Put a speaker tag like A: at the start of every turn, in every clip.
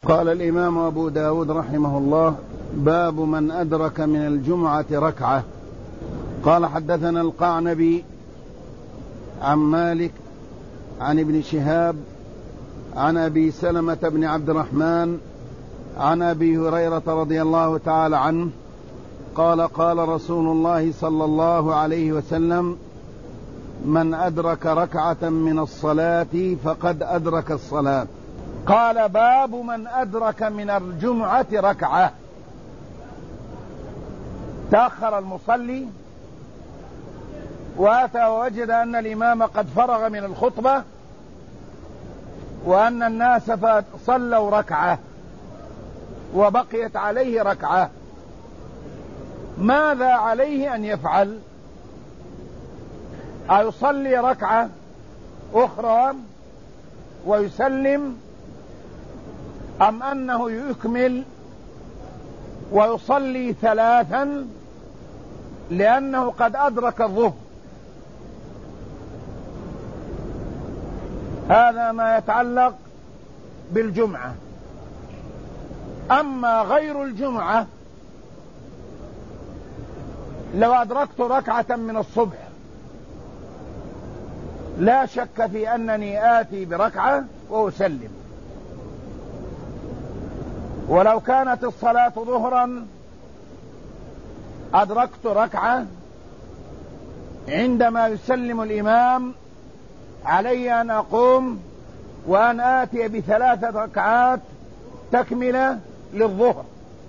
A: قال الإمام أبو داود رحمه الله: باب من أدرك من الجمعة ركعة. قال: حدثنا القعنبي عن مالك عن ابن شهاب عن أبي سلمة بن عبد الرحمن عن أبي هريرة رضي الله تعالى عنه قال: قال رسول الله صلى الله عليه وسلم: من أدرك ركعة من الصلاة فقد أدرك الصلاة. قال: باب من أدرك من الجمعة ركعة. تأخر المصلي وأتى ووجد أن الإمام قد فرغ من الخطبة وأن الناس صلوا ركعة وبقيت عليه ركعة، ماذا عليه أن يفعل؟ أيصلي ركعة أخرى ويسلم، أم أنه يكمل ويصلي ثلاثا لأنه قد أدرك الظهر؟ هذا ما يتعلق بالجمعة. أما غير الجمعة، لو أدركت ركعة من الصبح لا شك في أنني آتي بركعة وأسلم، ولو كانت الصلاة ظهرا أدركت ركعة عندما يسلم الإمام، علي أن أقوم وأن آتي بثلاثة ركعات تكملة للظهر،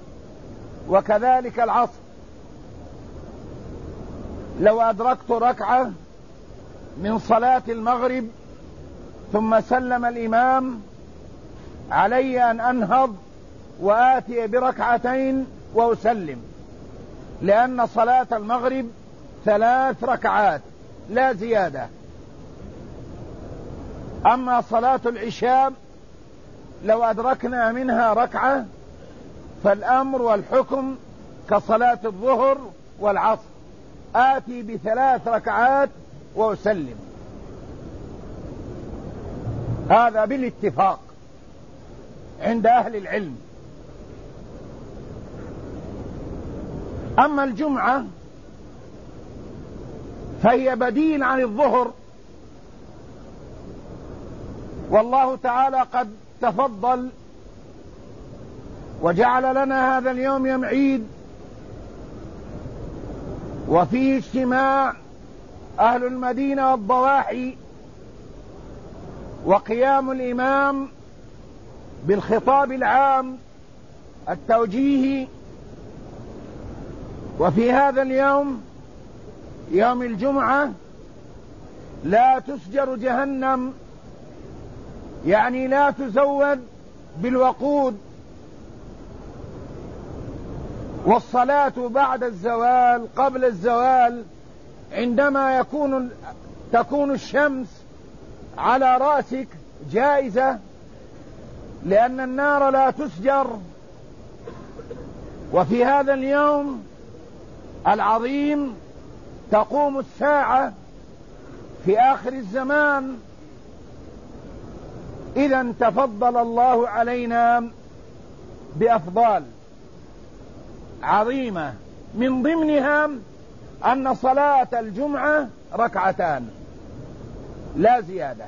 A: وكذلك العصر. لو أدركت ركعة من صلاة المغرب ثم سلم الإمام، علي أن أنهض وآتي بركعتين وأسلم، لأن صلاة المغرب 3 ركعات لا زيادة. أما صلاة العشاء لو أدركنا منها ركعة فالأمر والحكم كصلاة الظهر والعصر، آتي ب3 ركعات وأسلم. هذا بالاتفاق عند أهل العلم. أما الجمعة فهي بديل عن الظهر، والله تعالى قد تفضل وجعل لنا هذا اليوم يوم عيد، وفيه اجتماع أهل المدينة والضواحي، وقيام الإمام بالخطاب العام التوجيهي. وفي هذا اليوم، يوم الجمعة، لا تسجر جهنم، يعني لا تزود بالوقود، والصلاة بعد الزوال قبل الزوال عندما تكون الشمس على رأسك جائزة، لأن النار لا تسجر. وفي هذا اليوم العظيم تقوم الساعة في آخر الزمان. إذا تفضل الله علينا بأفضال عظيمة، من ضمنها أن صلاة الجمعة 2 ركعات لا زيادة.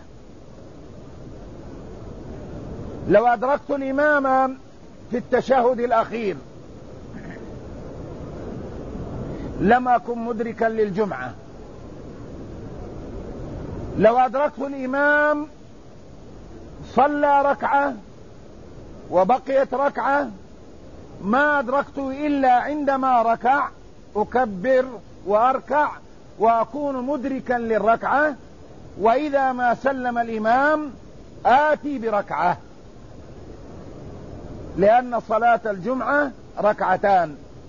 A: لو أدركت الإمام في التشهد الأخير لم أكن مدركا للجمعة. لو أدركت الإمام صلى ركعة وبقيت ركعة، ما أدركت إلا عندما ركع أكبر وأركع وأكون مدركا للركعة، وإذا ما سلم الإمام آتي بركعة، لأن صلاة الجمعة 2 ركعات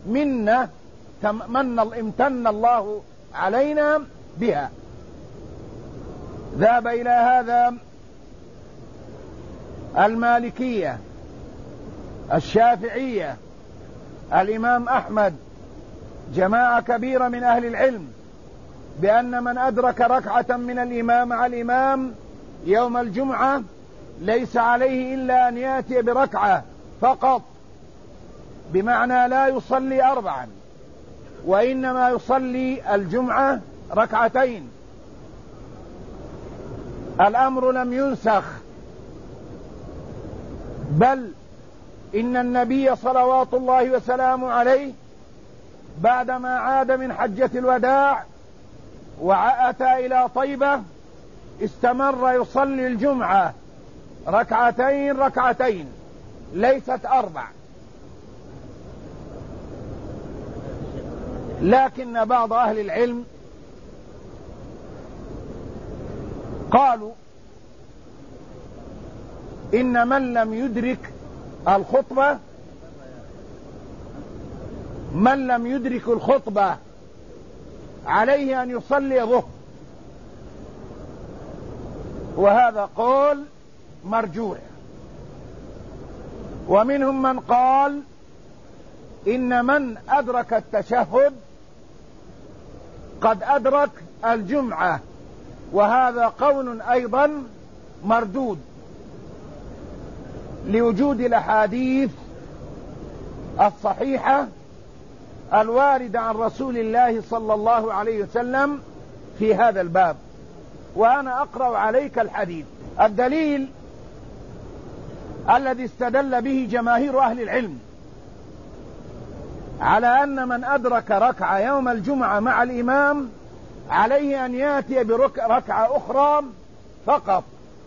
A: امتن الله علينا بها. ذهب إلى هذا المالكية، الشافعية، الإمام أحمد، جماعة كبيرة من أهل العلم، بأن من أدرك ركعة من الإمام مع الإمام يوم الجمعة ليس عليه إلا أن يأتي بركعة فقط، بمعنى لا يصلي 4، وإنما يصلي الجمعة 2. الأمر لم ينسخ، بل إن النبي صلوات الله وسلامه عليه بعدما عاد من حجة الوداع وأتى إلى طيبة استمر يصلي الجمعة 2 ليست 4. لكن بعض أهل العلم قالوا إن من لم يدرك الخطبة، عليه أن يصلي ظهر، وهذا قول مرجوح. ومنهم من قال إن من أدرك التشهد قد أدرك الجمعة، وهذا قول أيضا مردود لوجود الأحاديث الصحيحة الواردة عن رسول الله صلى الله عليه وسلم في هذا الباب. وأنا أقرأ عليك الحديث. الدليل الذي استدل به جماهير أهل العلم على أن من أدرك ركعة يوم الجمعة مع الإمام عليه أن يأتي بركعة أخرى فقط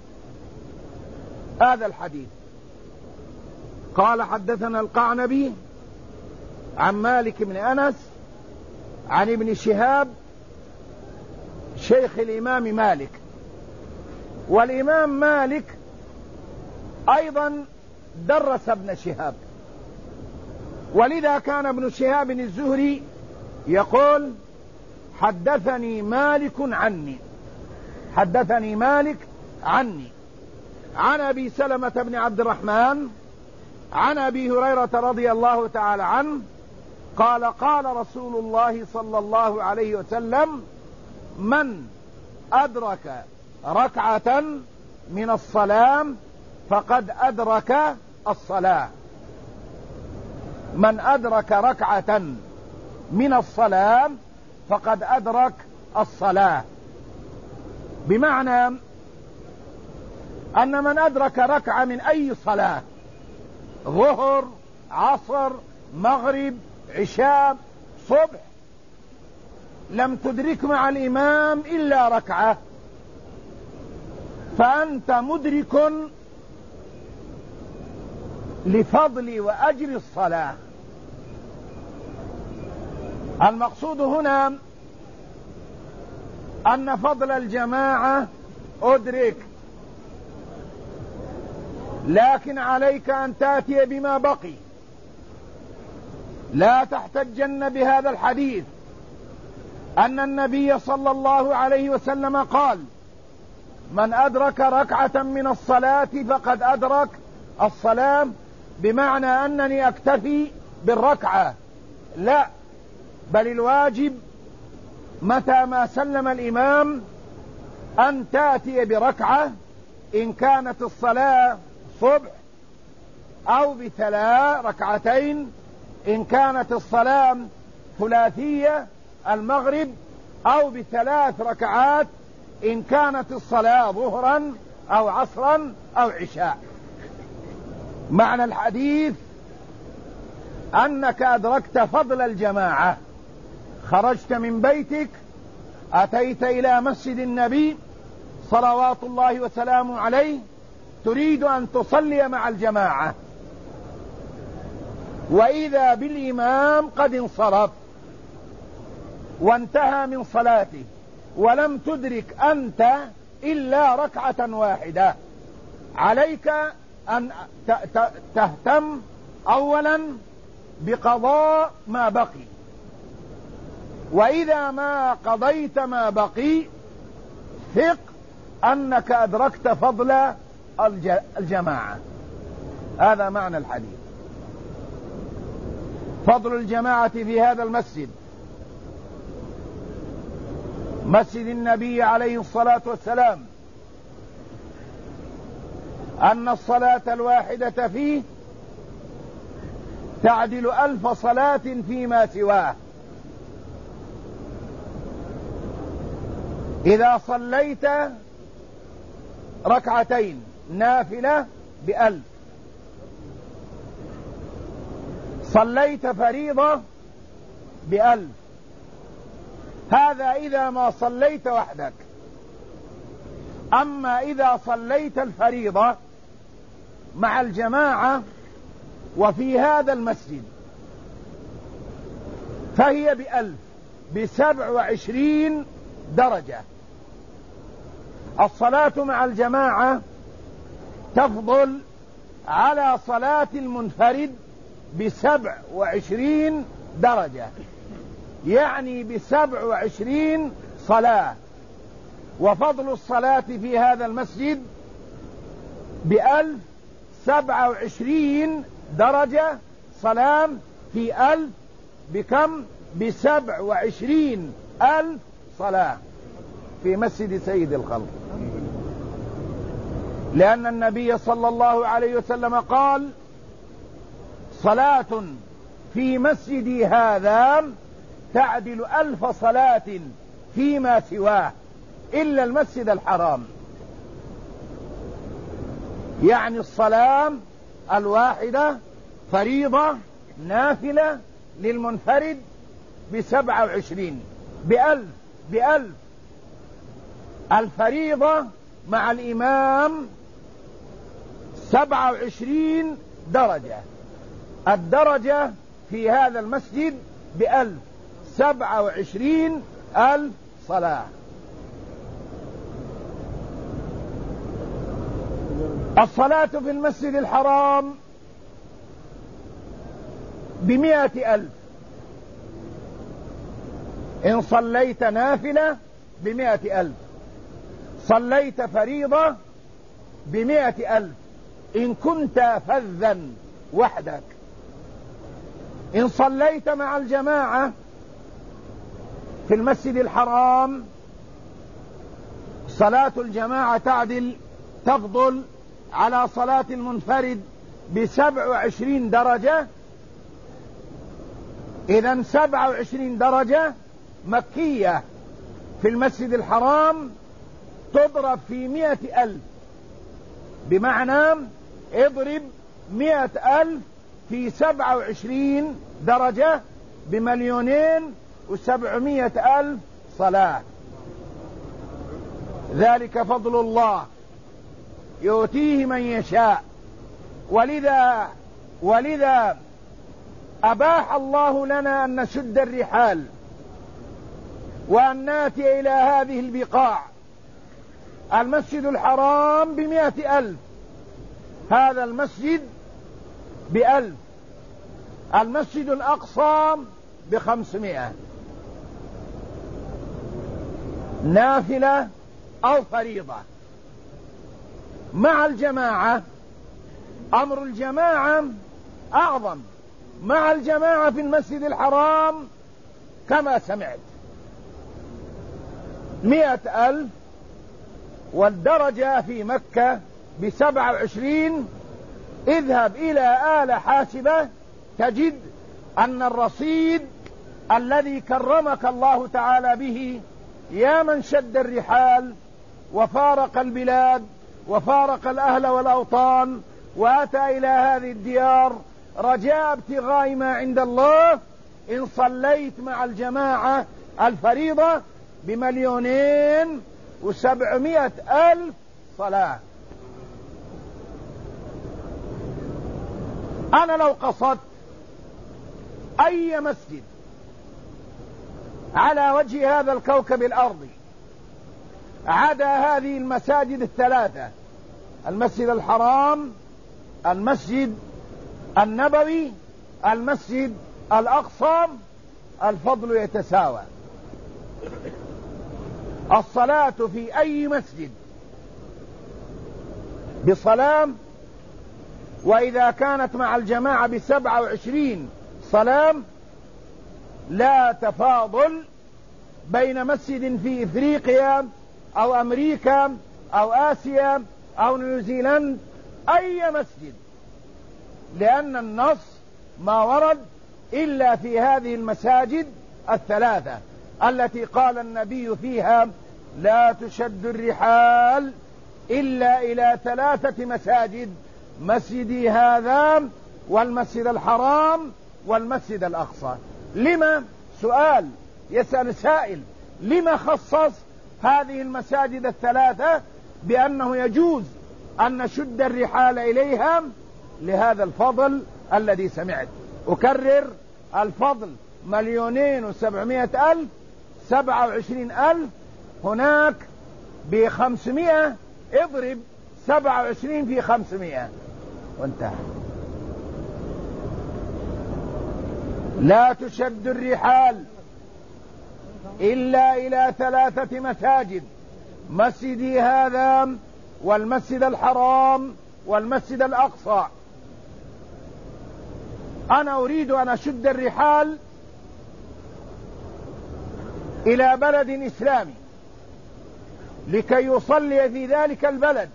A: هذا الحديث. قال حدثنا القعنبي عن مالك بن أنس عن ابن شهاب شيخ الإمام مالك، والإمام مالك أيضا درس ابن شهاب، ولذا كان ابن شهاب الزهري يقول حدثني مالك عني عن أبي سلمة بن عبد الرحمن عن أبي هريرة رضي الله تعالى عنه قال قال رسول الله صلى الله عليه وسلم من أدرك ركعة من الصلاة فقد أدرك الصلاة. من أدرك ركعة من الصلاة فقد أدرك الصلاة، بمعنى أن من أدرك ركعة من أي صلاة، ظهر، عصر، مغرب، عشاء، صبح، لم تدرك مع الإمام إلا ركعة، فأنت مدرك لفضل وأجر الصلاة. المقصود هنا أن فضل الجماعة أدرك، لكن عليك أن تأتي بما بقي. لا تحتجن بهذا الحديث أن النبي صلى الله عليه وسلم قال من أدرك ركعة من الصلاة فقد أدرك الصلاة، بمعنى أنني أكتفي بالركعة، لا، بل الواجب متى ما سلم الإمام أن تأتي بركعة إن كانت الصلاة صبح، أو ركعتين إن كانت الصلاة ثلاثية المغرب، أو ب3 ركعات إن كانت الصلاة ظهرا أو عصرا أو عشاء. معنى الحديث أنك أدركت فضل الجماعة، خرجت من بيتك أتيت إلى مسجد النبي صلوات الله وسلامه عليه تريد أن تصلي مع الجماعة، وإذا بالإمام قد انصرف وانتهى من صلاته ولم تدرك أنت إلا ركعة واحدة، عليك أن تهتم أولا بقضاء ما بقي، وإذا ما قضيت ما بقي ثق أنك أدركت فضل الجماعة. هذا معنى الحديث، فضل الجماعة في هذا المسجد، مسجد النبي عليه الصلاة والسلام، أن الصلاة الواحدة فيه تعدل 1000 صلاة فيما سواه. إذا صليت ركعتين نافلة ب1000، صليت فريضة ب1000. هذا إذا ما صليت وحدك. أما إذا صليت الفريضة مع الجماعة وفي هذا المسجد فهي ب1000، ب27 درجة. الصلاة مع الجماعة تفضل على صلاة المنفرد ب27 درجة، يعني ب27 صلاة. وفضل الصلاة في هذا المسجد ب1027 درجة صلاة في 1000 بكم؟ ب27,000 صلاة في مسجد سيد الخلق. لأن النبي صلى الله عليه وسلم قال: صلاة في مسجدي هذا تعدل 1000 صلاة فيما سواه إلا المسجد الحرام. يعني الصلاة الواحدة فريضة نافلة للمنفرد ب27، ب1000. الفريضة مع الإمام 27 درجة. الدرجة في هذا المسجد ب1000، 27,000 صلاة. الصلاة في المسجد الحرام ب100,000. إن صليت نافلة ب100,000، صليت فريضة ب100,000 إن كنت فذا وحدك. إن صليت مع الجماعة في المسجد الحرام صلاة الجماعة تفضل على صلاة المنفرد ب27 درجة. إذن 27 درجة مكية في المسجد الحرام تضرب في 100,000، بمعنى اضرب 100,000 في 27 درجة ب2,700,000 صلاة. ذلك فضل الله يؤتيه من يشاء. ولذا أباح الله لنا أن نشد الرحال وأن ناتي إلى هذه البقاع. المسجد الحرام ب100,000، هذا المسجد ب1000، المسجد الأقصى ب500، نافلة أو فريضة. مع الجماعة أمر الجماعة أعظم. مع الجماعة في المسجد الحرام كما سمعت 100,000، والدرجة في مكة ب27. اذهب إلى آلة حاسبة تجد أن الرصيد الذي كرمك الله تعالى به يا من شد الرحال وفارق البلاد وفارق الأهل والأوطان وأتى إلى هذه الديار رجاء ابتغاء ما عند الله، إن صليت مع الجماعة الفريضة ب2,700,000 صلاة. أنا لو قصدت أي مسجد على وجه هذا الكوكب الأرضي عدا هذه المساجد الثلاثة، المسجد الحرام، المسجد النبوي، المسجد الأقصى، الفضل يتساوى. الصلاة في أي مسجد بصلاة، وإذا كانت مع الجماعة ب27 صلاة، لا تفاضل بين مسجد في إفريقيا أو أمريكا أو آسيا أو نيوزيلند، أي مسجد، لأن النص ما ورد إلا في هذه المساجد الثلاثة التي قال النبي فيها لا تشد الرحال إلا إلى 3 مساجد: مسجدي هذا والمسجد الحرام والمسجد الأقصى. لما؟ سؤال يسأل سائل: لما خصص هذه المساجد الثلاثة بأنه يجوز أن نشد الرحال إليها؟ لهذا الفضل الذي سمعت. أكرر: الفضل 2,700,000 27,000. هناك ب500 اضرب 27 في 500 وانتهى. لا تشد الرحال إلا إلى 3 مساجد: مسجدي هذا والمسجد الحرام والمسجد الأقصى. أنا أريد أن أشد الرحال إلى بلد إسلامي لكي يصلي في ذلك البلد.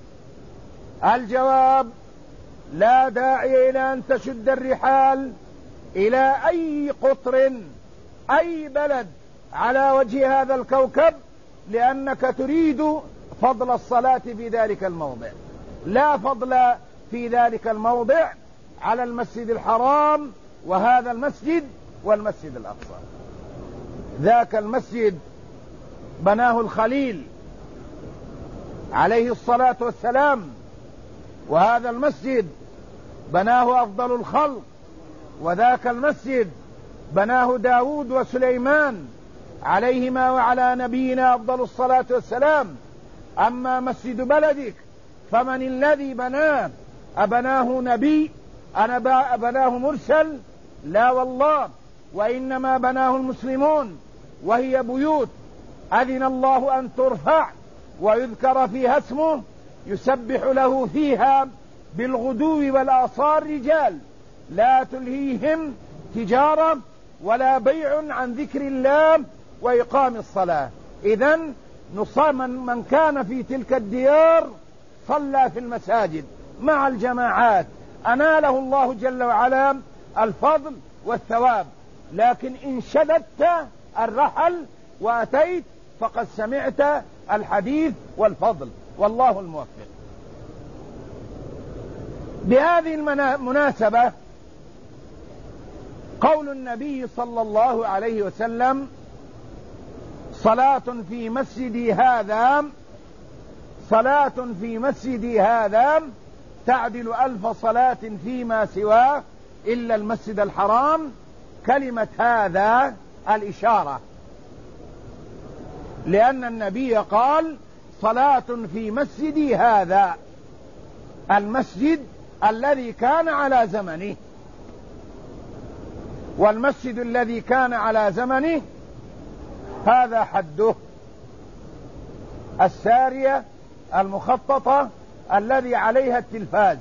A: الجواب: لا داعي إلى أن تشد الرحال إلى أي قطر، أي بلد على وجه هذا الكوكب، لأنك تريد فضل الصلاة في ذلك الموضع. لا فضل في ذلك الموضع على المسجد الحرام وهذا المسجد والمسجد الأقصى. ذاك المسجد بناه الخليل عليه الصلاة والسلام، وهذا المسجد بناه أفضل الخلق، وذاك المسجد بناه داود وسليمان عليهما وعلى نبينا أفضل الصلاة والسلام. أما مسجد بلدك فمن الذي بناه؟ أبناه نبي؟ أبناه مرسل؟ لا والله، وإنما بناه المسلمون، وهي بيوت أذن الله أن ترفع ويذكر فيها اسمه يسبح له فيها بالغدو والآصال رجال لا تلهيهم تجارة ولا بيع عن ذكر الله وإقام الصلاة. إذن من كان في تلك الديار صلى في المساجد مع الجماعات أناله الله جل وعلا الفضل والثواب. لكن إن شددت الرحل وأتيت فقد سمعت الحديث والفضل، والله الموفق. بهذه المناسبة قول النبي صلى الله عليه وسلم: صلاة في مسجدي هذا، صلاة في مسجدي هذا تعدل 1000 صلاة فيما سواه إلا المسجد الحرام. كلمة هذا الإشارة، لأن النبي قال: صلاة في مسجدي هذا، المسجد الذي كان على زمنه، والمسجد الذي كان على زمنه هذا حده السارية المخططة الذي عليها التلفاز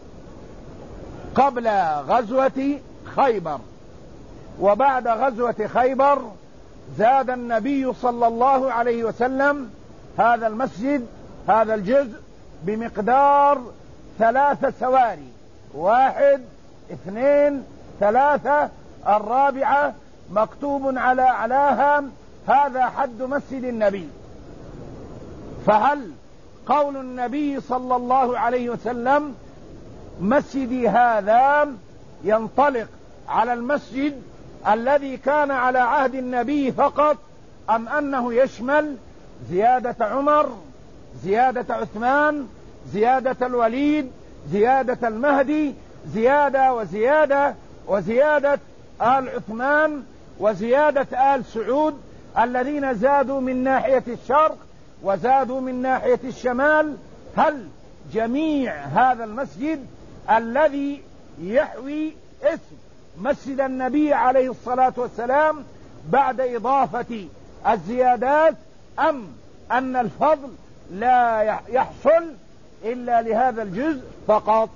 A: قبل غزوة خيبر. وبعد غزوة خيبر زاد النبي صلى الله عليه وسلم هذا المسجد، هذا الجزء، بمقدار 3 سواري: 1 2 3 الرابعة مكتوب على أعلاها هذا حد مسجد النبي. فهل قول النبي صلى الله عليه وسلم مسجدي هذا ينطلق على المسجد الذي كان على عهد النبي فقط، أم أنه يشمل زيادة عمر، زيادة عثمان، زيادة الوليد، زيادة المهدي، زيادة وزيادة وزيادة آل عثمان وزيادة آل سعود الذين زادوا من ناحية الشرق وزادوا من ناحية الشمال؟ هل جميع هذا المسجد الذي يحوي اسم مسجد النبي عليه الصلاة والسلام بعد إضافة الزيادات، أم أن الفضل لا يحصل إلا لهذا الجزء فقط؟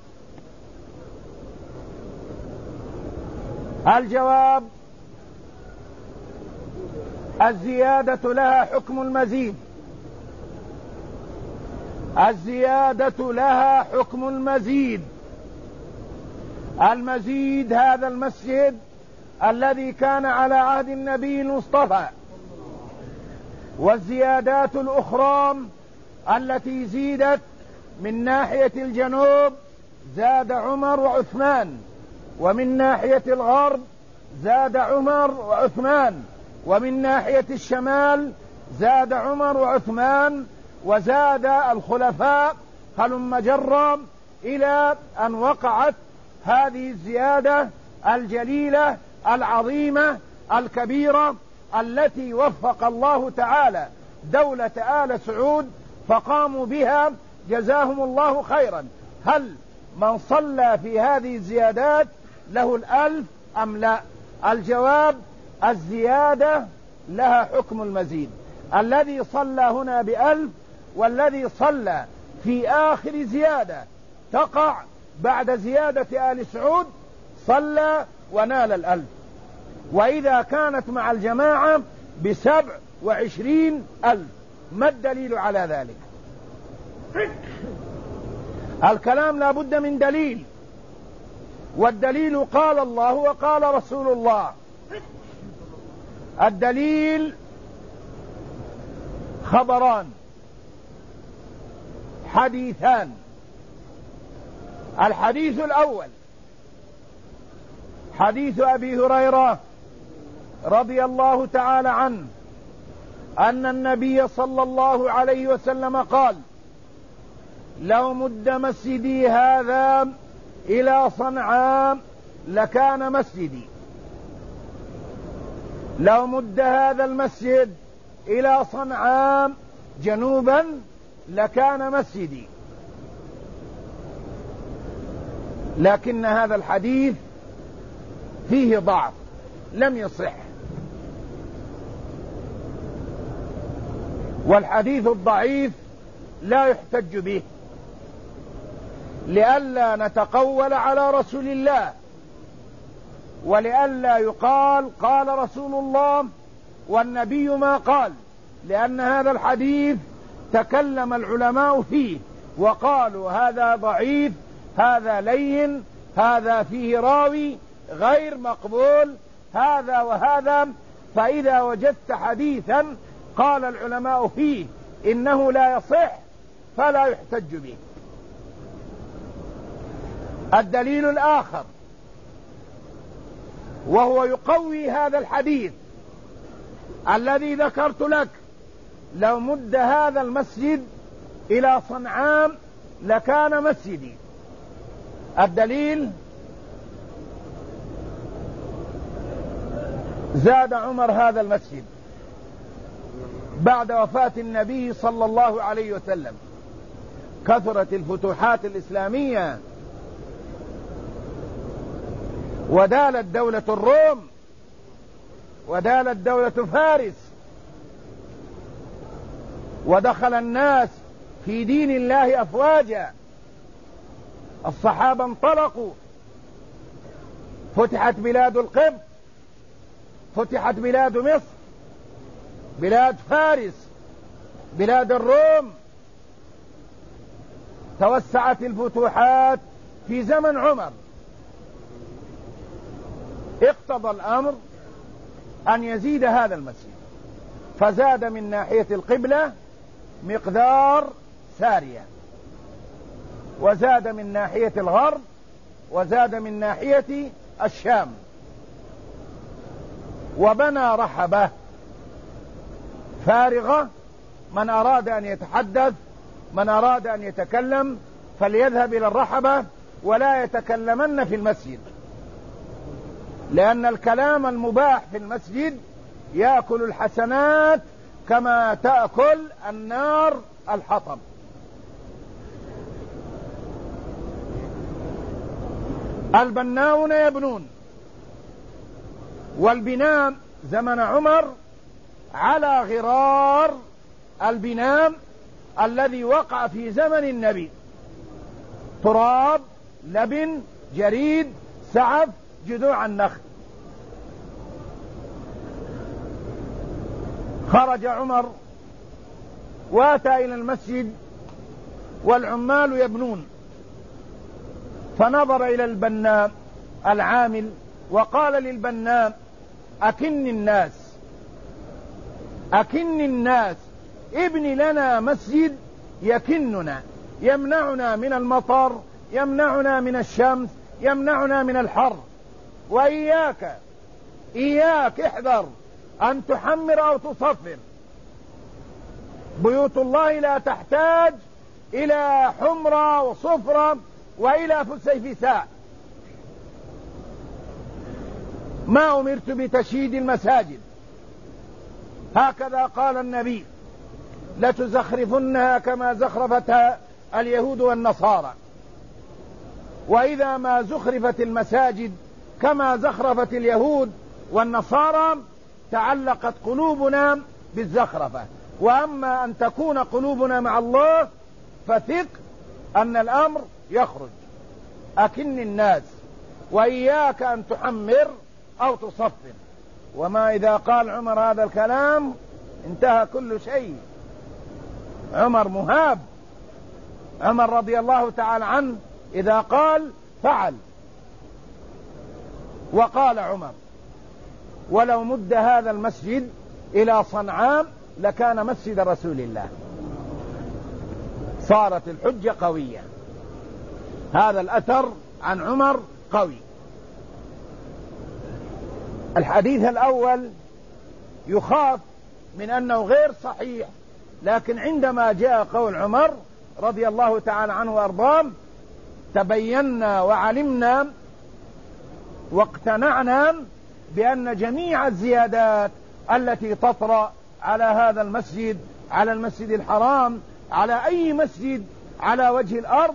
A: الجواب: الزيادة لها حكم المزيد، الزيادة لها حكم المزيد.
B: المزيد هذا المسجد الذي كان على عهد النبي المصطفى، والزيادات الأخرى التي زيدت من ناحية الجنوب زاد عمر وعثمان، ومن ناحية الغرب زاد عمر وعثمان، ومن ناحية الشمال زاد عمر وعثمان، وزاد الخلفاء هلم جرا إلى أن وقعت هذه الزيادة الجليلة العظيمة الكبيرة التي وفق الله تعالى دولة آل سعود فقاموا بها جزاهم الله خيرا. هل من صلى في هذه الزيادات له 1000 أم لا؟ الجواب: الزيادة لها حكم المزيد. الذي صلى هنا ب1000 والذي صلى في آخر زيادة تقع بعد زيادة آل سعود صلى ونال 1000، وإذا كانت مع الجماعة ب27,000. ما الدليل على ذلك؟ الكلام لا بد من دليل، والدليل قال الله وقال رسول الله. الدليل خبران حديثان. الحديث الأول حديث أبي هريرة رضي الله تعالى عنه أن النبي صلى الله عليه وسلم قال: لو مد مسجدي هذا إلى صنعاء لكان مسجدي. لو مد هذا المسجد إلى صنعاء جنوبا لكان مسجدي. لكن هذا الحديث فيه ضعف، لم يصح. والحديث الضعيف لا يحتج به، لئلا نتقول على رسول الله، ولئلا يقال قال رسول الله والنبي ما قال، لأن هذا الحديث تكلم العلماء فيه وقالوا هذا ضعيف، هذا لين، هذا فيه راوي غير مقبول، هذا وهذا. فإذا وجدت حديثا قال العلماء فيه إنه لا يصح فلا يحتج به. الدليل الآخر وهو يقوي هذا الحديث الذي ذكرت لك: لو مد هذا المسجد إلى صنعاء لكان مسجدي. الدليل: زاد عمر هذا المسجد بعد وفاة النبي صلى الله عليه وسلم. كثرت الفتوحات الإسلامية، ودالت دولة الروم، ودالت دولة فارس، ودخل الناس في دين الله أفواجا. الصحابة انطلقوا، فتحت بلاد القبط، فتحت بلاد مصر، بلاد فارس، بلاد الروم، توسعت الفتوحات في زمن عمر. اقتضى الأمر أن يزيد هذا المسجد، فزاد من ناحية القبلة مقدار سارية، وزاد من ناحية الغرب، وزاد من ناحية الشام، وبنى رحبة فارغة. من أراد أن يتحدث، من أراد أن يتكلم فليذهب إلى الرحبة ولا يتكلمن في المسجد، لأن الكلام المباح في المسجد يأكل الحسنات كما تأكل النار الحطب. البناون يبنون، والبناء زمن عمر على غرار البناء الذي وقع في زمن النبي: تراب، لبن، جريد، سعف، جذوع النخل. خرج عمر واتى إلى المسجد والعمال يبنون، فنظر إلى البناء العامل وقال للبناء أكن الناس ابن لنا مسجد يكننا، يمنعنا من المطر، يمنعنا من الشمس، يمنعنا من الحر. وإياك احذر أن تحمر أو تصفر. بيوت الله لا تحتاج إلى حمرة وصفرة وإلى فسيفساء. ما أمرت بتشييد المساجد، هكذا قال النبي: لتزخرفنها كما زخرفتها اليهود والنصارى. وإذا ما زخرفت المساجد كما زخرفت اليهود والنصارى تعلقت قلوبنا بالزخرفة. وأما أن تكون قلوبنا مع الله فثق أن الأمر يخرج. أكن الناس، وإياك أن تحمر أو تصفر. وما إذا قال عمر هذا الكلام انتهى كل شيء. عمر مهاب، عمر رضي الله تعالى عنه إذا قال فعل. وقال عمر: ولو مد هذا المسجد إلى صنعاء لكان مسجد رسول الله. صارت الحجة قوية. هذا الأثر عن عمر قوي. الحديث الأول يخاف من أنه غير صحيح، لكن عندما جاء قول عمر رضي الله تعالى عنه وأرضاه تبينا وعلمنا واقتنعنا بأن جميع الزيادات التي تطرأ على هذا المسجد، على المسجد الحرام، على أي مسجد على وجه الأرض،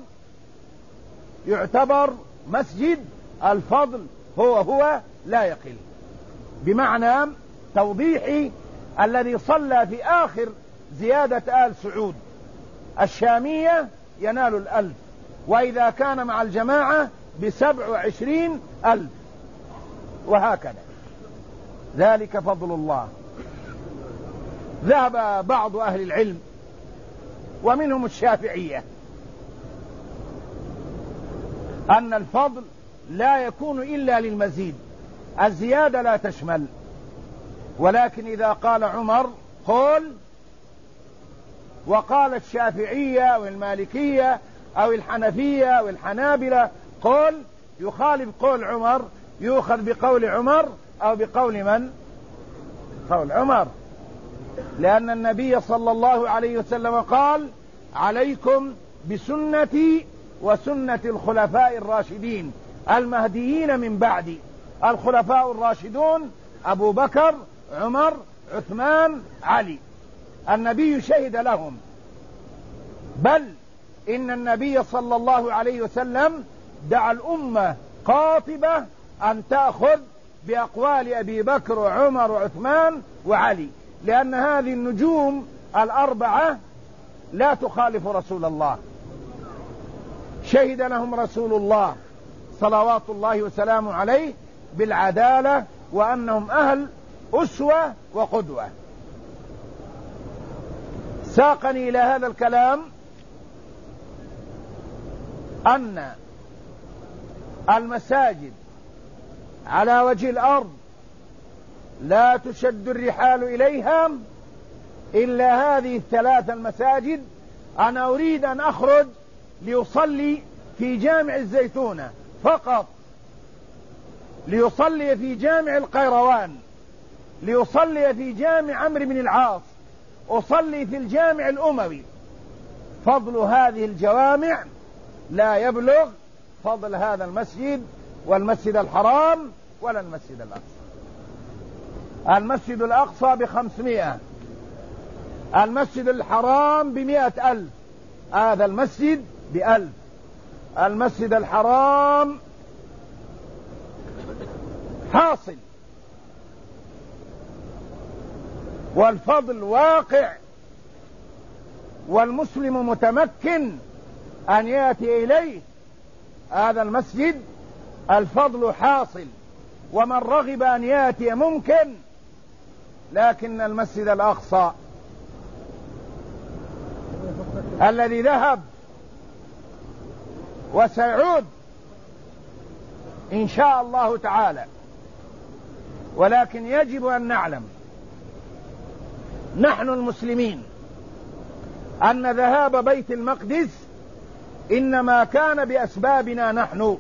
B: يعتبر مسجد الفضل هو لا يقل. بمعنى توضيحي الذي صلى في آخر زيادة آل سعود الشامية ينال 1000، وإذا كان مع الجماعة ب27,000، وهكذا. ذلك فضل الله. ذهب بعض أهل العلم ومنهم الشافعية أن الفضل لا يكون إلا للمزيد، الزيادة لا تشمل. ولكن إذا قال عمر قل، وقال الشافعية والمالكية أو الحنفية أو الحنابلة قل، يخالف قول عمر، يؤخذ بقول عمر أو بقول من؟ قول عمر، لأن النبي صلى الله عليه وسلم قال: عليكم بسنتي وسنة الخلفاء الراشدين المهديين من بعدي. الخلفاء الراشدون أبو بكر، عمر، عثمان، علي. النبي شهد لهم، بل إن النبي صلى الله عليه وسلم دعا الأمة قاطبة أن تأخذ بأقوال أبي بكر وعمر وعثمان وعلي، لأن هذه النجوم الأربعة لا تخالف رسول الله. شهد لهم رسول الله صلوات الله وسلامه عليه بالعدالة، وأنهم أهل أسوة وقدوة. ساقني إلى هذا الكلام أن المساجد على وجه الأرض لا تشد الرحال إليها إلا هذه الثلاث المساجد. أنا أريد أن أخرج ليصلي في جامع الزيتونة فقط، ليصلي في جامع القيروان، ليصلي في جامع عمرو بن العاص، أصلي في الجامع الأموي. فضل هذه الجوامع لا يبلغ فضل هذا المسجد والمسجد الحرام ولا المسجد الأقصى. المسجد الأقصى ب500، المسجد الحرام ب100,000، هذا المسجد ب1000. المسجد الحرام حاصل والفضل واقع، والمسلم متمكن أن يأتي إليه. هذا المسجد الفضل حاصل، ومن رغب أن يأتي ممكن. لكن المسجد الأقصى الذي ذهب وسيعود إن شاء الله تعالى. ولكن يجب أن نعلم نحن المسلمين أن ذهاب بيت المقدس إنما كان بأسبابنا نحن،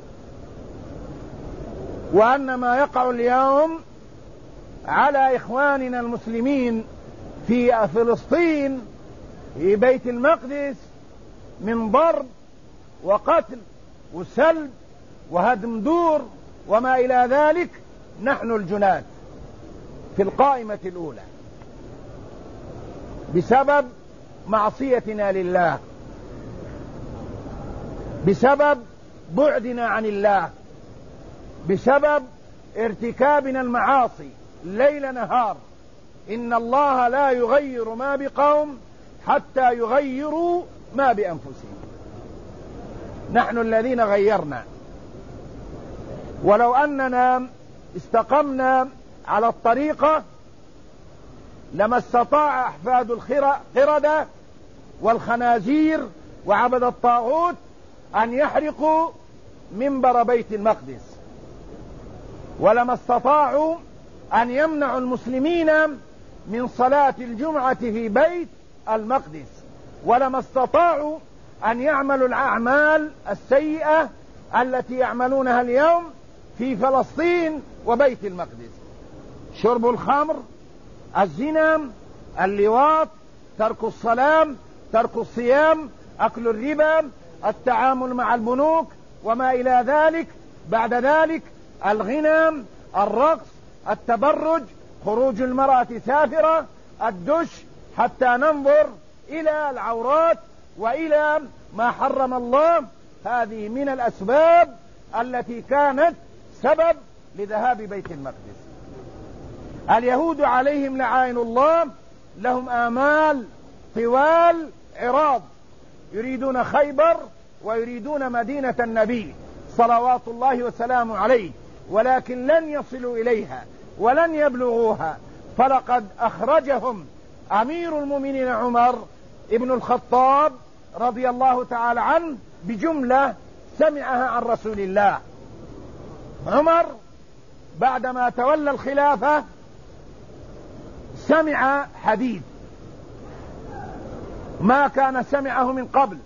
B: وأن ما يقع اليوم على إخواننا المسلمين في فلسطين في بيت المقدس من ضرب وقتل وسلب وهدم دور وما إلى ذلك، نحن الجناد في القائمة الأولى بسبب معصيتنا لله، بسبب بعدنا عن الله، بسبب ارتكابنا المعاصي ليل نهار. إن الله لا يغير ما بقوم حتى يغيروا ما بأنفسهم. نحن الذين غيرنا. ولو أننا استقمنا على الطريقة لما استطاع أحفاد القردة والخنازير وعبد الطاغوت أن يحرقوا منبر بيت المقدس، ولما استطاعوا أن يمنعوا المسلمين من صلاة الجمعة في بيت المقدس، ولما استطاعوا أن يعملوا الأعمال السيئة التي يعملونها اليوم في فلسطين وبيت المقدس: شرب الخمر، الزنا، اللواط، ترك الصلاة، ترك الصيام، أكل الربا، التعامل مع البنوك وما إلى ذلك. بعد ذلك الغنى، الرقص، التبرج، خروج المرأة سافرة، الدش، حتى ننظر إلى العورات وإلى ما حرم الله. هذه من الأسباب التي كانت سبب لذهاب بيت المقدس. اليهود عليهم لعائن الله لهم آمال طوال عراض، يريدون خيبر ويريدون مدينة النبي صلوات الله وسلامه عليه، ولكن لن يصلوا إليها ولن يبلغوها. فلقد أخرجهم أمير المؤمنين عمر ابن الخطاب رضي الله تعالى عنه بجملة سمعها عن رسول الله. عمر بعدما تولى الخلافة سمع حديث ما كان سمعه من قبل: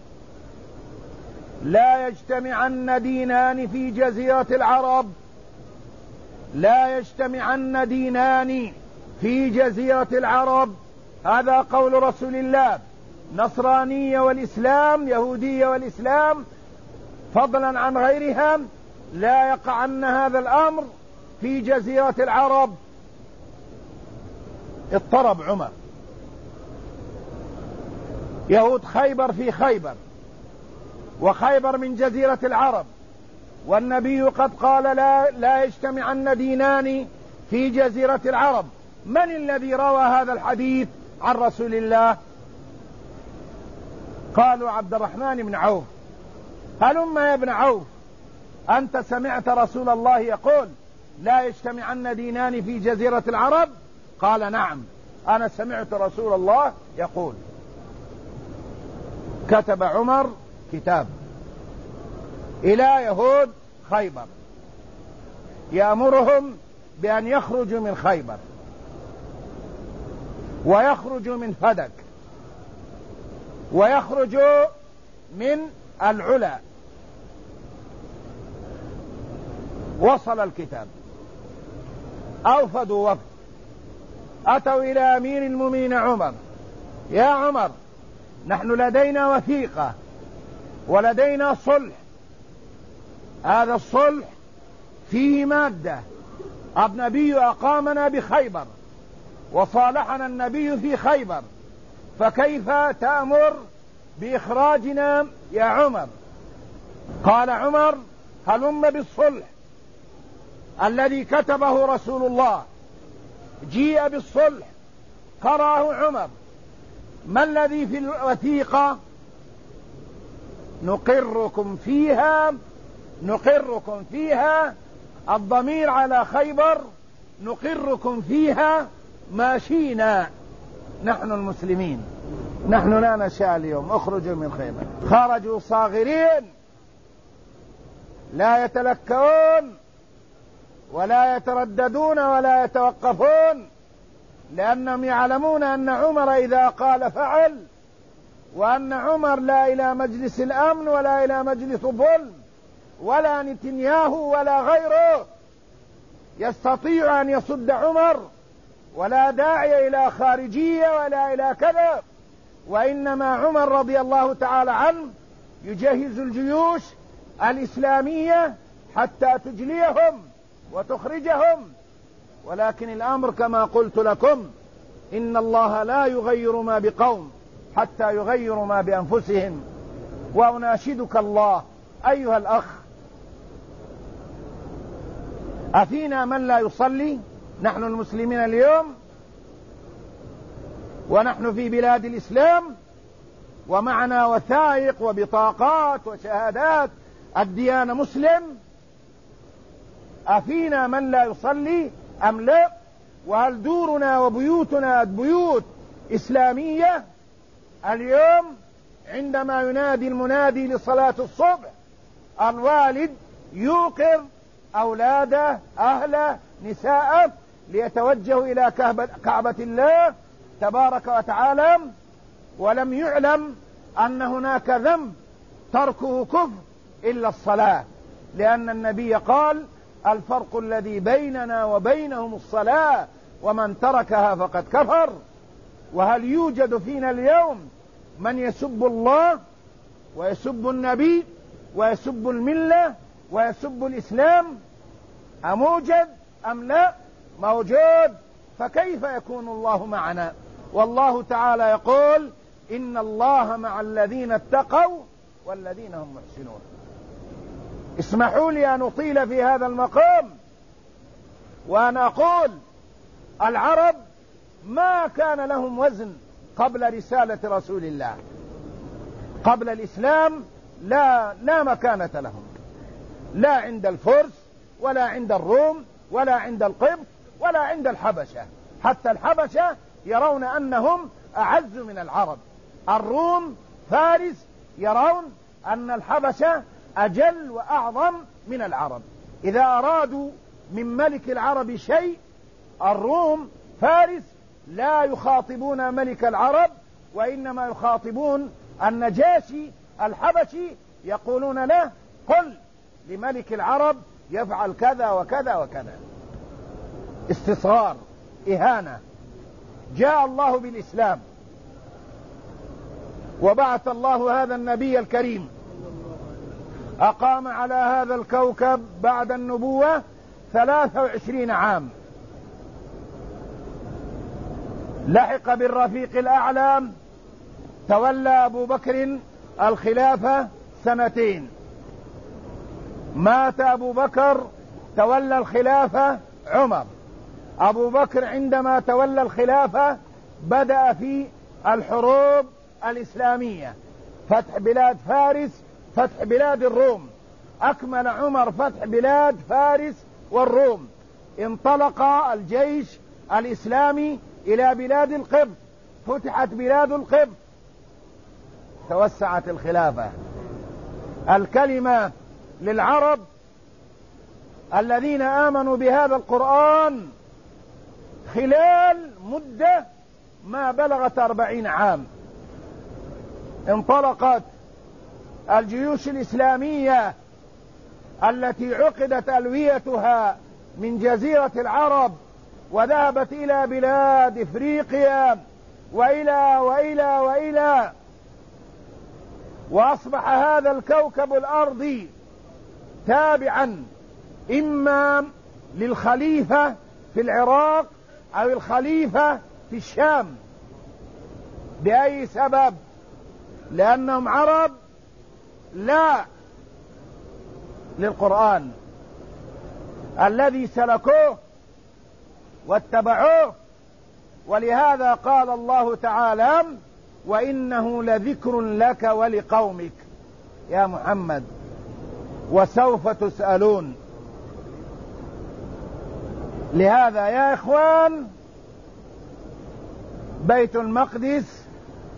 B: لا يجتمعن دينان في جزيرة العرب، لا يجتمعن دينان في جزيرة العرب. هذا قول رسول الله. نصرانية والإسلام، يهودية والإسلام، فضلا عن غيرها، لا يقعن هذا الأمر في جزيرة العرب. اضطرب عمر. يهود خيبر في خيبر، وخيبر من جزيرة العرب، والنبي قد قال لا يجتمعن دينان في جزيرة العرب. من الذي روى هذا الحديث عن رسول الله؟ قالوا عبد الرحمن بن عوف. هلم يا ابن عوف، أنت سمعت رسول الله يقول لا يجتمعن دينان في جزيرة العرب؟ قال نعم، أنا سمعت رسول الله يقول. كتب عمر كتاب إلى يهود خيبر يأمرهم بأن يخرجوا من خيبر ويخرجوا من فدك ويخرجوا من العلا. وصل الكتاب، أوفدوا وفد، أتوا إلى أمير المؤمنين عمر: يا عمر، نحن لدينا وثيقة ولدينا صلح. هذا الصلح فيه مادة: النبي أقامنا بخيبر وصالحنا النبي في خيبر، فكيف تأمر بإخراجنا يا عمر؟ قال عمر: هلم بالصلح الذي كتبه رسول الله. جيء بالصلح، قرأه عمر. ما الذي في الوثيقة؟ نقركم فيها، الضمير على خيبر، نقركم فيها ما شئنا. نحن المسلمين نحن لا نشاء اليوم اخرجوا من خيبر. خرجوا صاغرين لا يتلكؤون ولا يترددون ولا يتوقفون، لأنهم يعلمون أن عمر إذا قال فعل، وأن عمر لا إلى مجلس الأمن ولا إلى مجلس ظلم ولا نتنياهو ولا غيره يستطيع أن يصد عمر، ولا داعي إلى خارجية ولا إلى كذا، وإنما عمر رضي الله تعالى عنه يجهز الجيوش الإسلامية حتى تجليهم وتخرجهم. ولكن الأمر كما قلت لكم، إن الله لا يغير ما بقوم حتى يغيروا ما بأنفسهم. وأناشدك الله أيها الأخ، أفينا من لا يصلي؟ نحن المسلمين اليوم ونحن في بلاد الإسلام ومعنا وثائق وبطاقات وشهادات الديانة مسلم، أفينا من لا يصلي أم لا؟ وهل دورنا وبيوتنا بيوت إسلامية؟ اليوم عندما ينادي المنادي لصلاة الصبح الوالد يوقظ أولاده أهله نساءه ليتوجهوا إلى كعبة الله تبارك وتعالى، ولم يعلم أن هناك ذنب تركه كفر إلا الصلاة، لأن النبي قال: الفرق الذي بيننا وبينهم الصلاة، ومن تركها فقد كفر. وهل يوجد فينا اليوم من يسب الله ويسب النبي ويسب الملة ويسب الإسلام؟ أموجد أم لا؟ موجود. فكيف يكون الله معنا؟ والله تعالى يقول: إن الله مع الذين اتقوا والذين هم محسنون. اسمحوا لي أن أطيل في هذا المقام وأن أقول: العرب ما كان لهم وزن قبل رسالة رسول الله، قبل الإسلام لا مكانة لهم، لا عند الفرس ولا عند الروم ولا عند القبط ولا عند الحبشة. حتى الحبشة يرون أنهم أعز من العرب. الروم فارس يرون أن الحبشة أجل وأعظم من العرب. إذا أرادوا من ملك العرب شيء، الروم فارس لا يخاطبون ملك العرب، وإنما يخاطبون النجاشي الحبشي، يقولون له: قل لملك العرب يفعل كذا وكذا وكذا. استصغار، إهانة. جاء الله بالإسلام وبعث الله هذا النبي الكريم، أقام على هذا الكوكب بعد النبوة 23 عام، لحق بالرفيق الأعلى، تولى أبو بكر الخلافة 2 سنين، مات أبو بكر، تولى الخلافة عمر. أبو بكر عندما تولى الخلافة بدأ في الحروب الإسلامية، فتح بلاد فارس، فتح بلاد الروم. أكمل عمر فتح بلاد فارس والروم. انطلق الجيش الإسلامي إلى بلاد القبط، فتحت بلاد القبط، توسعت الخلافة. الكلمة للعرب الذين آمنوا بهذا القرآن خلال مدة ما بلغت 40 عام. انطلقت الجيوش الإسلامية التي عقدت ألويتها من جزيرة العرب وذهبت إلى بلاد إفريقيا وإلى وأصبح هذا الكوكب الأرضي تابعا إما للخليفة في العراق أو الخليفة في الشام. بأي سبب؟ لأنهم عرب لا للقرآن الذي سلكوه واتبعوه. ولهذا قال الله تعالى: وإنه لذكر لك ولقومك يا محمد وسوف تسألون. لهذا يا إخوان، بيت المقدس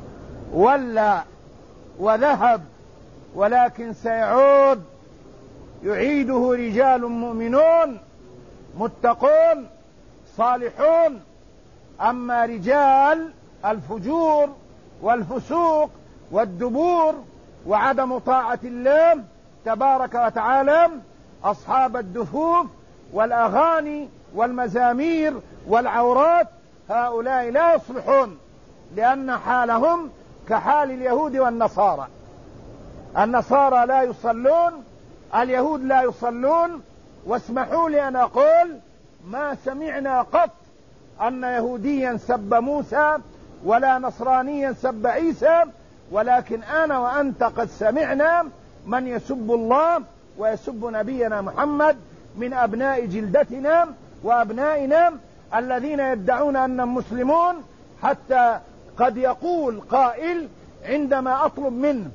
B: ولى وذهب، ولكن سيعود يعيده رجال مؤمنون متقون صالحون. أما رجال الفجور والفسوق والدبور وعدم طاعة الله تبارك وتعالى، أصحاب الدفوف والأغاني والمزامير والعورات، هؤلاء لا يصلحون، لأن حالهم كحال اليهود والنصارى. النصارى لا يصلون، اليهود لا يصلون. واسمحوا لي أن أقول ما سمعنا قط أن يهوديا سب موسى ولا نصرانيا سب عيسى، ولكن أنا وأنت قد سمعنا من يسب الله ويسب نبينا محمد من أبناء جلدتنا وأبنائنا الذين يدعون أنهم مسلمون، حتى قد يقول قائل عندما أطلب منه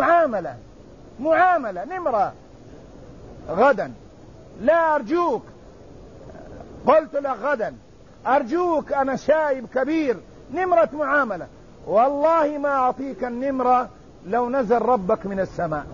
B: معاملة نمرة غدا، لا أرجوك، قلت لك غدا أرجوك أنا شايب كبير، نمرة معاملة، والله ما أعطيك النمرة لو نزل ربك من السماء.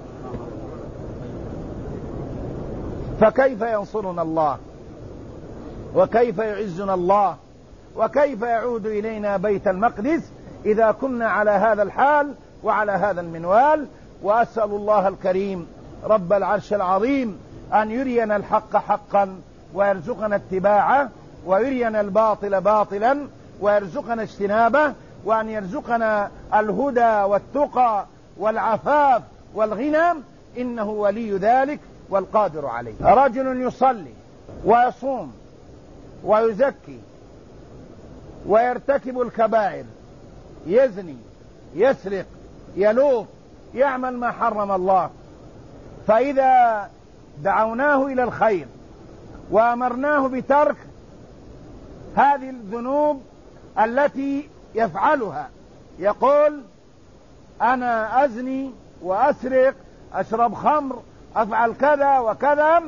B: فكيف ينصرنا الله؟ وكيف يعزنا الله؟ وكيف يعود إلينا بيت المقدس إذا كنا على هذا الحال وعلى هذا المنوال؟ وأسأل الله الكريم رب العرش العظيم أن يرينا الحق حقا ويرزقنا اتباعه، ويرينا الباطل باطلا ويرزقنا اجتنابه، وأن يرزقنا الهدى والتقى والعفاف والغنى، إنه ولي ذلك والقادر عليه. رجل يصلي ويصوم ويزكي ويرتكب الكبائر، يزني يسرق يلوط يعمل ما حرم الله، فإذا دعوناه إلى الخير وأمرناه بترك هذه الذنوب التي يفعلها، يقول أنا أزني وأسرق أشرب خمر أفعل كذا وكذا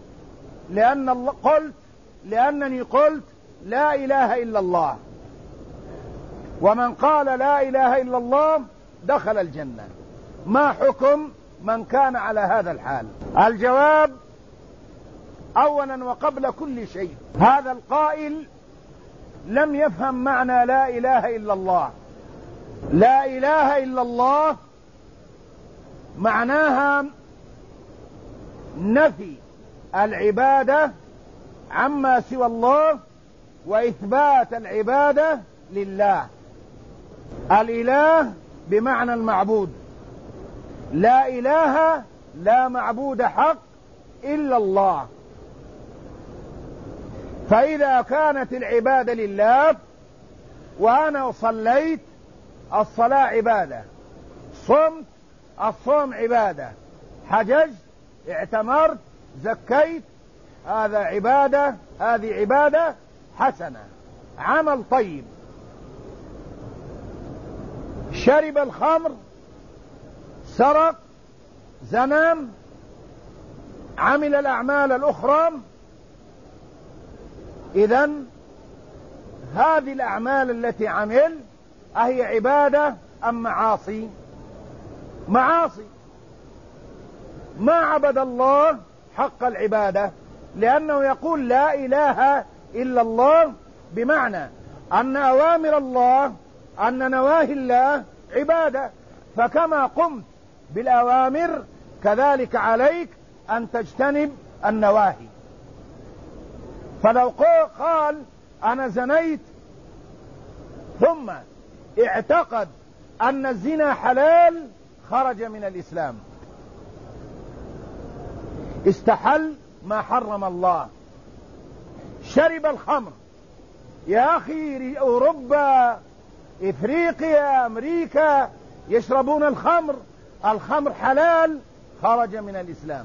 B: لأنني قلت لا إله إلا الله، ومن قال لا إله إلا الله دخل الجنة. ما حكم من كان على هذا الحال؟ الجواب أولا وقبل كل شيء، هذا القائل لم يفهم معنى لا إله إلا الله. لا إله إلا الله معناها نفي العبادة عما سوى الله وإثبات العبادة لله. الإله بمعنى المعبود، لا إله لا معبود حق إلا الله. فإذا كانت العبادة لله، وأنا صليت، الصلاة عبادة، صمت، الصوم عبادة، حججت، اعتمرت، زكيت، هذا عبادة، هذه عبادة حسنة، عمل طيب. شرب الخمر، سرق، زنى، عمل الأعمال الأخرى، إذن هذه الأعمال التي عمل أهي عبادة أم معاصي؟ معاصي. ما عبد الله حق العبادة، لأنه يقول لا إله إلا الله، بمعنى أن أوامر الله أن نواهي الله عبادة، فكما قمت بالأوامر كذلك عليك أن تجتنب النواهي. فلو قال أنا زنيت ثم اعتقد أن الزنا حلال خرج من الإسلام، استحل ما حرم الله. شرب الخمر، يا أخي أوروبا إفريقيا أمريكا يشربون الخمر، الخمر حلال خرج من الإسلام.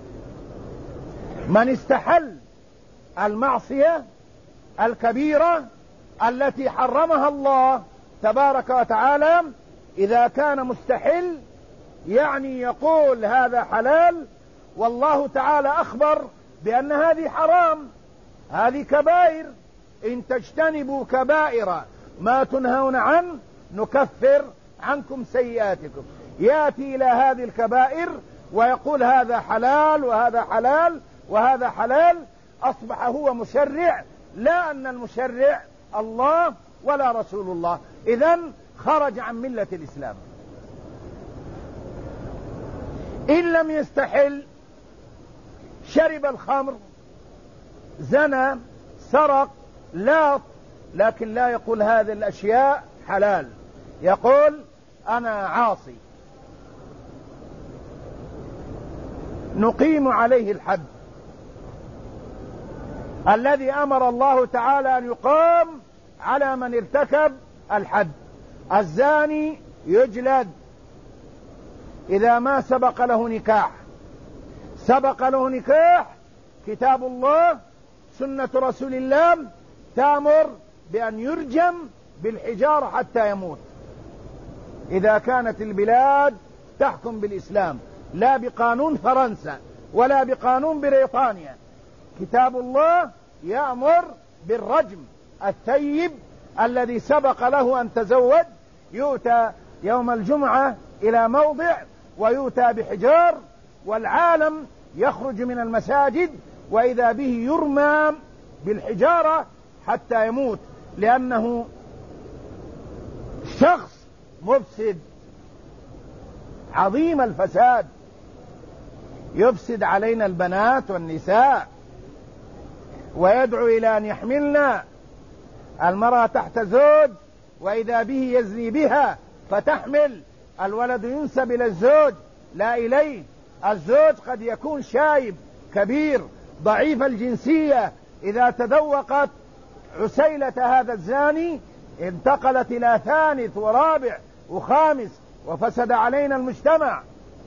B: من استحل المعصية الكبيرة التي حرمها الله تبارك وتعالى، إذا كان مستحل يعني يقول هذا حلال، والله تعالى أخبر بأن هذه حرام، هذه كبائر، إن تجتنبوا كبائر ما تنهون عنه نكفر عنكم سيئاتكم. يأتي إلى هذه الكبائر ويقول هذا حلال وهذا حلال وهذا حلال، أصبح هو مشرع، لا أن المشرع الله ولا رسول الله، إذن خرج عن ملة الإسلام. إن لم يستحل شرب الخمر، زنى، سرق، لاط، لكن لا يقول هذه الأشياء حلال، يقول أنا عاصي، نقيم عليه الحد الذي أمر الله تعالى أن يقام على من ارتكب الحد. الزاني يجلد إذا ما سبق له نكاح. سبق له نكاح، كتاب الله سنة رسول الله تأمر بأن يرجم بالحجارة حتى يموت، إذا كانت البلاد تحكم بالإسلام، لا بقانون فرنسا ولا بقانون بريطانيا. كتاب الله يأمر بالرجم. الثيب الذي سبق له أن تزوج يؤتى يوم الجمعة إلى موضع ويؤتى بحجار، والعالم يخرج من المساجد وإذا به يرمى بالحجارة حتى يموت، لأنه شخص مفسد عظيم الفساد، يفسد علينا البنات والنساء، ويدعو إلى أن يحملنا. المرأة تحت زوج وإذا به يزني بها فتحمل، الولد ينسب إلى الزوج لا إليه. الزوج قد يكون شايب كبير ضعيف الجنسية، إذا تذوقت عسيلة هذا الزاني انتقلت إلى ثالث ورابع وخامس وفسد علينا المجتمع.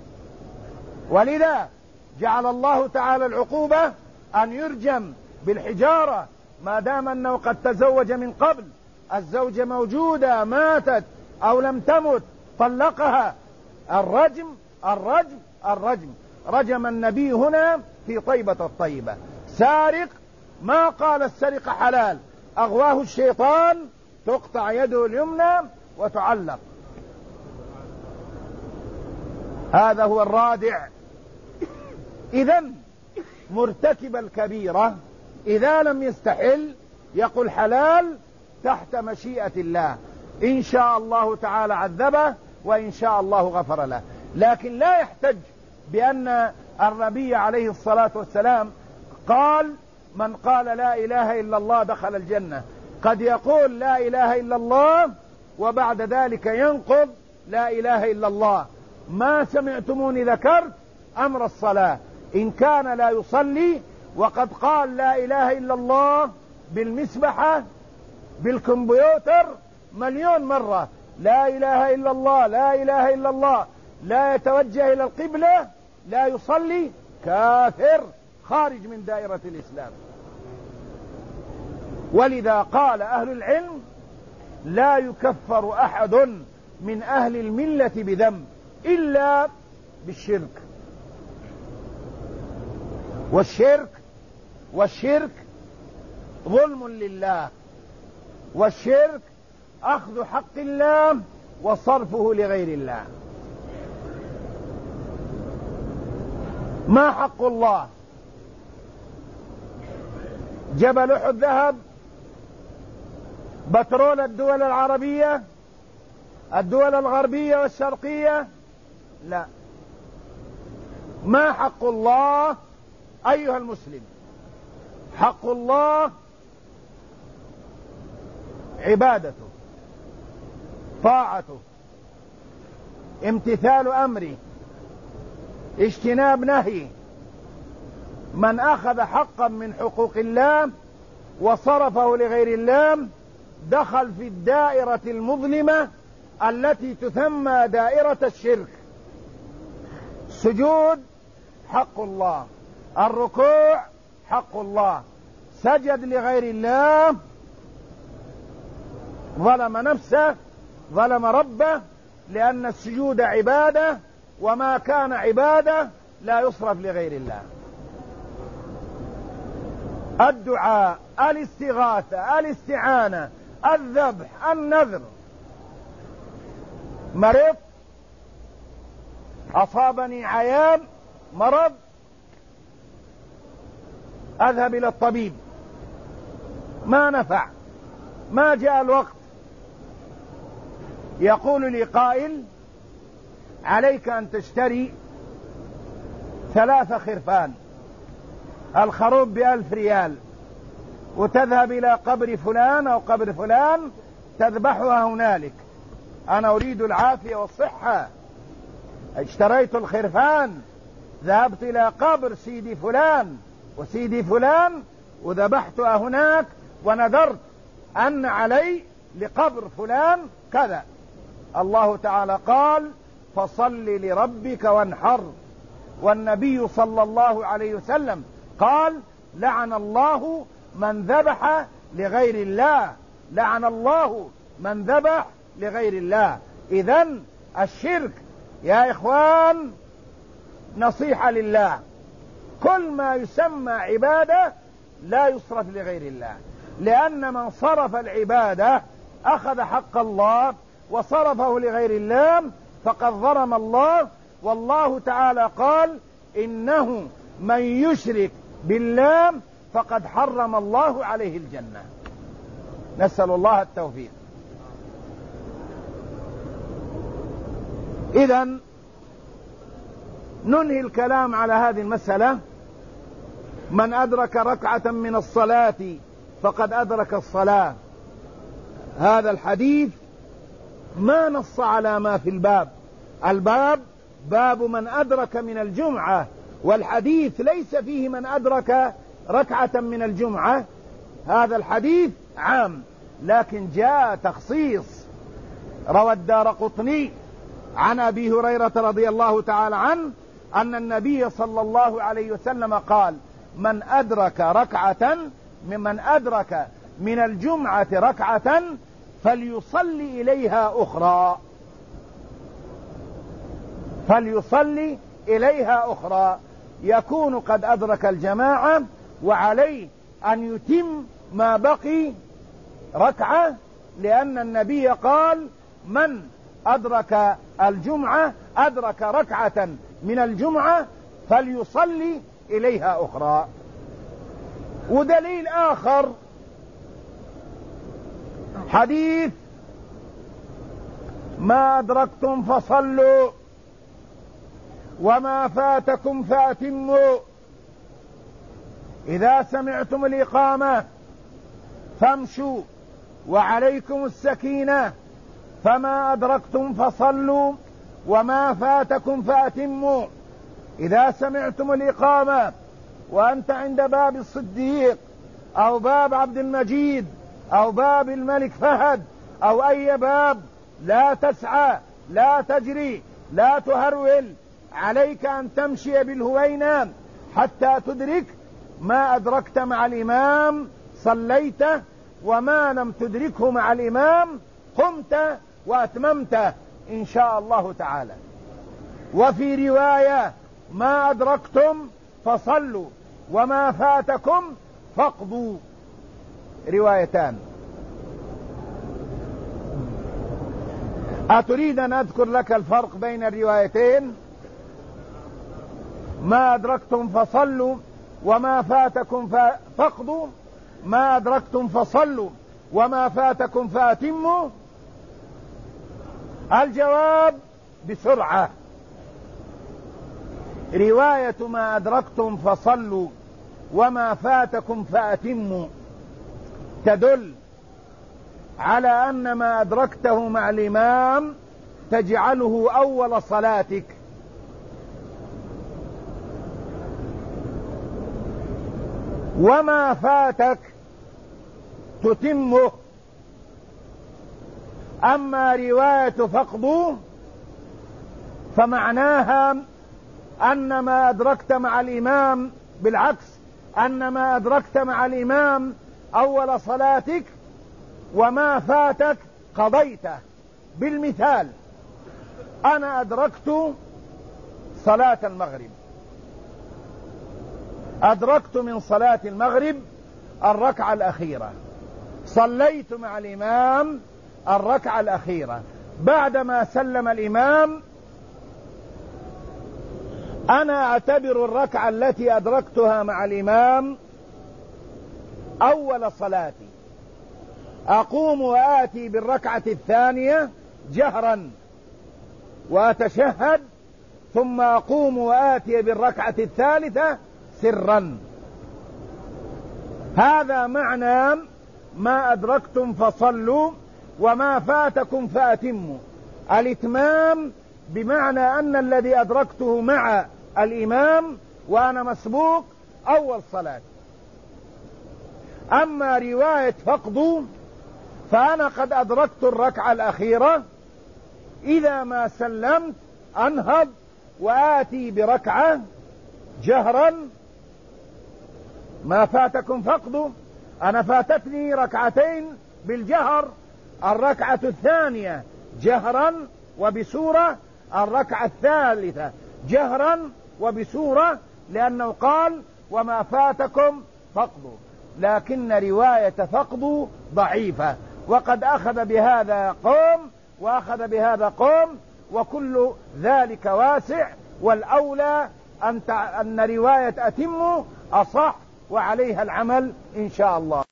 B: ولذا جعل الله تعالى العقوبة أن يرجم بالحجارة ما دام أنه قد تزوج من قبل، الزوجة موجودة ماتت أو لم تمت طلقها. الرجم الرجم الرجم. رجم النبي هنا في طيبة الطيبة. سارق ما قال السرقة حلال، أغواه الشيطان، تقطع يده اليمنى وتعلق. هذا هو الرادع. إذن مرتكب الكبيرة إذا لم يستحل يقول حلال تحت مشيئة الله، إن شاء الله تعالى عذبه وإن شاء الله غفر له. لكن لا يحتج بأن النبي عليه الصلاة والسلام قال من قال لا إله إلا الله دخل الجنة. قد يقول لا إله إلا الله وبعد ذلك ينقض لا إله إلا الله. ما سمعتموني ذكرت أمر الصلاة، إن كان لا يصلي وقد قال لا إله إلا الله بالمسبحة بالكمبيوتر مليون مرة، لا إله إلا الله لا إله إلا الله، لا يتوجه إلى القبلة، لا يصلي، كافر خارج من دائرة الإسلام. ولذا قال أهل العلم لا يكفر أحد من أهل الملة بذنب إلا بالشرك. والشرك ظلم لله، والشرك أخذ حق الله وصرفه لغير الله. ما حق الله؟ جبل أحد ذهب؟ بترول الدول العربية، الدول الغربية والشرقية؟ لا. ما حق الله أيها المسلم؟ حق الله عبادته، طاعته، امتثال أمره، اجتناب نهيه. من أخذ حقا من حقوق الله وصرفه لغير الله دخل في الدائرة المظلمة التي تسمى دائرة الشرك. السجود حق الله، الركوع حق الله، سجد لغير الله ظلم نفسه، ظلم ربه، لأن السجود عبادة، وما كان عبادة لا يصرف لغير الله. الدعاء، الاستغاثة، الاستعانة، الذبح، النذر. مرض، أصابني عيان، مرض أذهب إلى الطبيب، ما نفع، ما جاء الوقت، يقول لي قائل عليك أن تشتري 3 خرفان، الخروف ب1000 ريال، وتذهب إلى قبر فلان أو قبر فلان تذبحها هنالك. أنا أريد العافية والصحة، اشتريت الخرفان، ذهبت إلى قبر سيدي فلان وسيدي فلان وذبحتها هناك، ونذرت أن علي لقبر فلان كذا. الله تعالى قال فصل لربك وانحر، والنبي صلى الله عليه وسلم قال لعن الله من ذبح لغير الله، لعن الله من ذبح لغير الله. إذن الشرك يا إخوان نصيحة لله، كل ما يسمى عبادة لا يصرف لغير الله، لأن من صرف العبادة أخذ حق الله وصرفه لغير الله فقد ظلم الله. والله تعالى قال إنه من يشرك بالله فقد حرم الله عليه الجنة. نسأل الله التوفيق. إذن ننهي الكلام على هذه المسألة. من أدرك ركعة من الصلاة فقد أدرك الصلاة. هذا الحديث ما نص على ما في الباب. الباب باب من أدرك من الجمعة، والحديث ليس فيه من أدرك ركعة من الجمعة. هذا الحديث عام، لكن جاء تخصيص. روى الدارقطني عن أبي هريرة رضي الله تعالى عنه أن النبي صلى الله عليه وسلم قال من أدرك من الجمعة ركعة فليصلي إليها أخرى، فليصلي إليها أخرى، يكون قد أدرك الجماعة وعليه أن يتم ما بقي ركعة، لأن النبي قال من أدرك الجمعة أدرك ركعة من الجمعة فليصلي إليها أخرى. ودليل آخر حديث ما أدركتم فصلوا وما فاتكم فأتموا، إذا سمعتم الإقامة فامشوا وعليكم السكينة، فما أدركتم فصلوا وما فاتكم فأتموا. إذا سمعتم الإقامة وأنت عند باب الصديق أو باب عبد المجيد أو باب الملك فهد أو أي باب، لا تسعى، لا تجري، لا تهرول، عليك أن تمشي بالهوينة حتى تدرك ما أدركت مع الإمام صليته، وما لم تدركه مع الإمام قمت وأتممته إن شاء الله تعالى. وفي رواية ما أدركتم فصلوا وما فاتكم فاقضوا، روايتان. أتريد أن أذكر لك الفرق بين الروايتين؟ ما أدركتم فصلوا وما فاتكم فاقضوا، ما أدركتم فصلوا وما فاتكم فأتموا. الجواب بسرعة. رواية ما أدركتم فصلوا وما فاتكم فأتموا تدل على أن ما أدركته مع الإمام تجعله أول صلاتك، وما فاتك تتمه. أما رواية فاقضوا فمعناها أن ما أدركت مع الإمام، بالعكس، أن ما أدركت مع الإمام أول صلاتك وما فاتك قضيته. بالمثال، أنا أدركت صلاة المغرب، أدركت من صلاة المغرب الركعة الأخيرة، صليت مع الإمام الركعة الأخيرة، بعدما سلم الإمام أنا أعتبر الركعة التي أدركتها مع الإمام أول صلاتي، أقوم وآتي بالركعة الثانية جهرا وأتشهد، ثم أقوم وآتي بالركعة الثالثة سرا. هذا معنى ما أدركتم فصلوا وما فاتكم فأتموا. الإتمام بمعنى أن الذي أدركته مع الإمام وأنا مسبوق أول صلاة. أما رواية فقد فأنا قد أدركت الركعة الأخيرة، إذا ما سلمت أنهض وآتي بركعة جهرا. ما فاتكم فقد، أنا فاتتني ركعتين بالجهر، الركعة الثانية جهرا وبسورة، الركعة الثالثة جهرا وبسورة، لأنه قال وما فاتكم فقد. لكن رواية فقد ضعيفة، وقد أخذ بهذا قوم وأخذ بهذا قوم، وكل ذلك واسع، والأولى أن رواية أتم أصح وعليها العمل إن شاء الله.